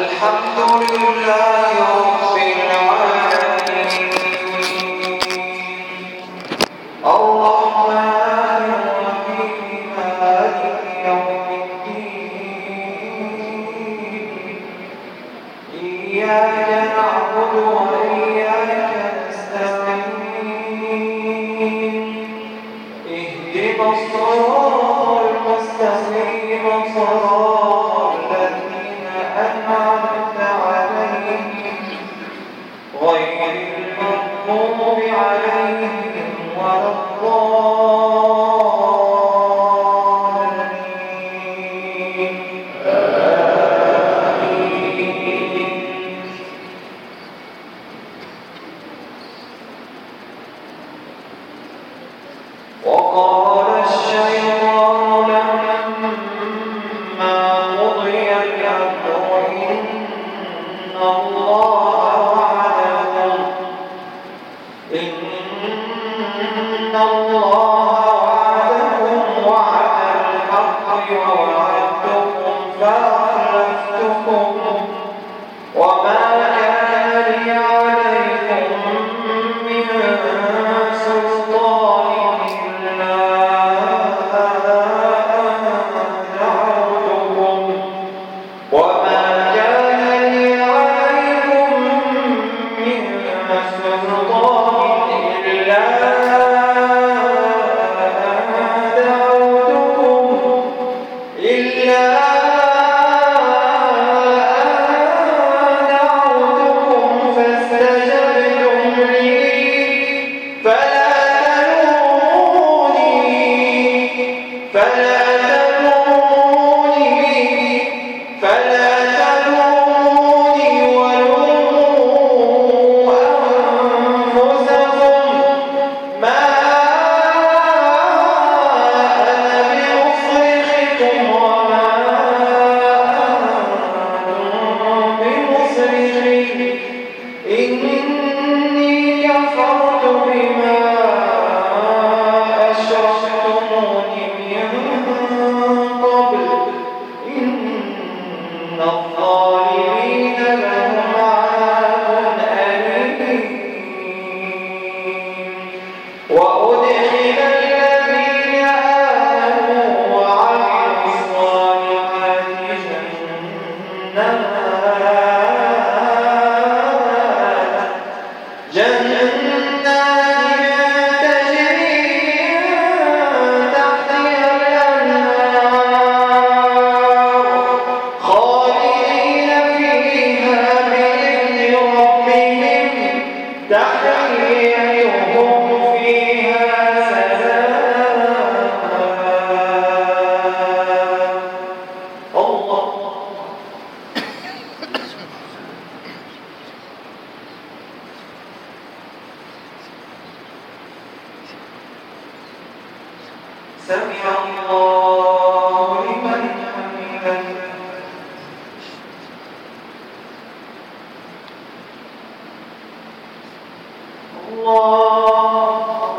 الحمد لله رب العالمين الرحمن الرحيم مالك يوم الدين إياك نعبد وإياك نستعين اهدنا الصراط المستقيم صراط الذين أنعمت عليهم غير المغضوب عليهم ولا الضالين آمين. وقال الشيطان لما قضي الأمر إن الله وعدكم وعد الحق ووعدتكم فأخلفتكم وما كان لي عليكم من سلطان إلا أن دعوتكم وما كان لي عليكم من سلطان إلا إني كفرت بما أشركتمون من قبل إن الظالمين لهم عذاب أليم وأدخل الذين آمنوا وعملوا الصالحات جنات تجري من تحتها الأنهار خالدين فيها بإذن ربهم تحيتهم فيها سلام الله سمع الله لمن حمده الله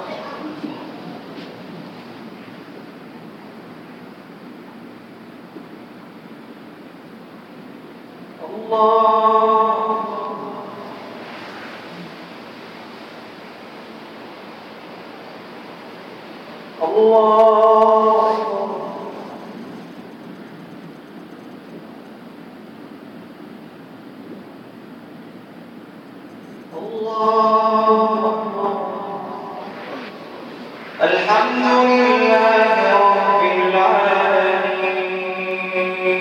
الله الله الله الحمد لله رب العالمين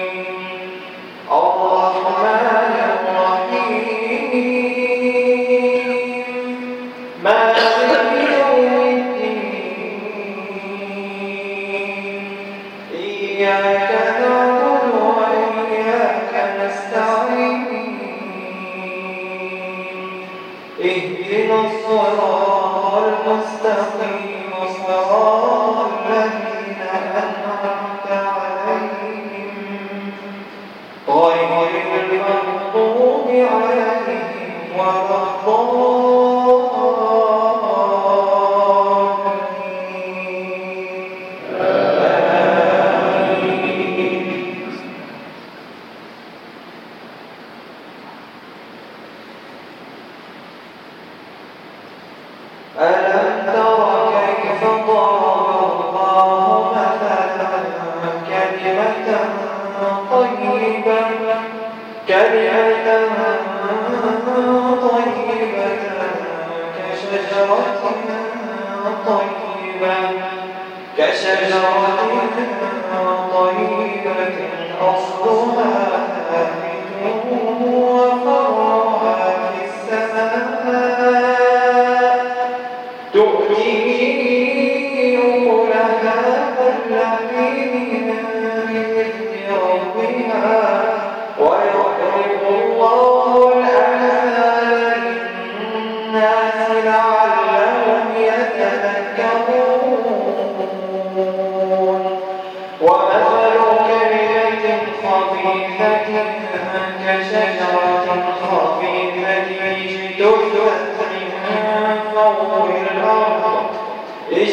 الرحمن الرحيم مالك يوم الدين إياك نعبد وإياك نستعين اهدنا الصراط المستقيم صراط الذين أنعمت عليهم غير المغضوب عليهم ولا الضالين آمين.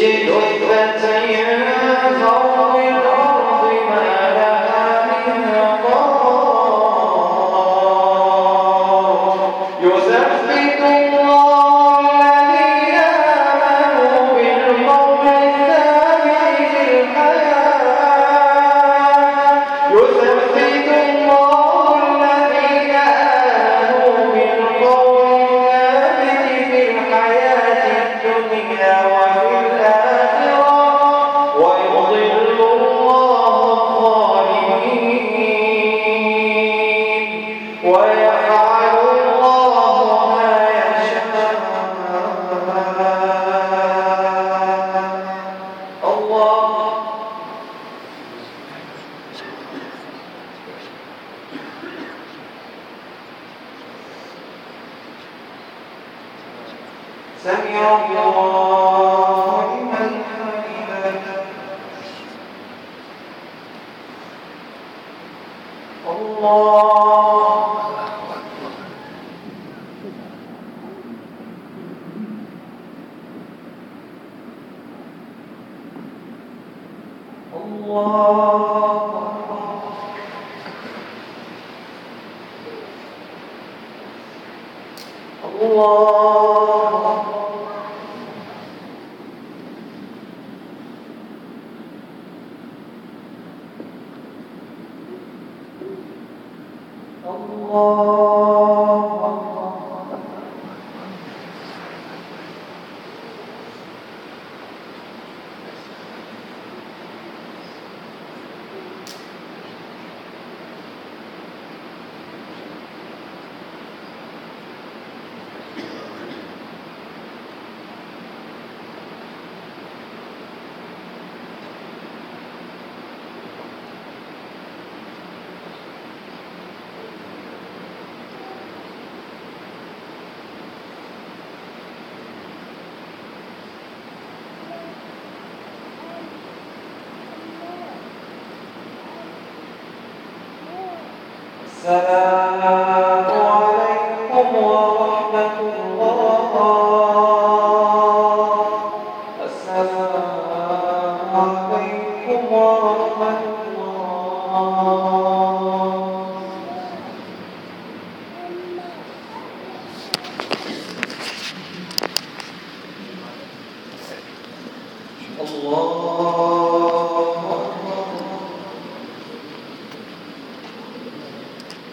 جثة فوق الأرض ما لها من قرار يثبت الله الذين آمنوا بالقول الثابت في الحياة يثبت الله الذين آمنوا بالقول الثابت في الحياة الدنيا وفي الآخرة ويضل الله الظالمين ويفعل الله ما يشاء. الله سمع الله لمن حمده. الله السلام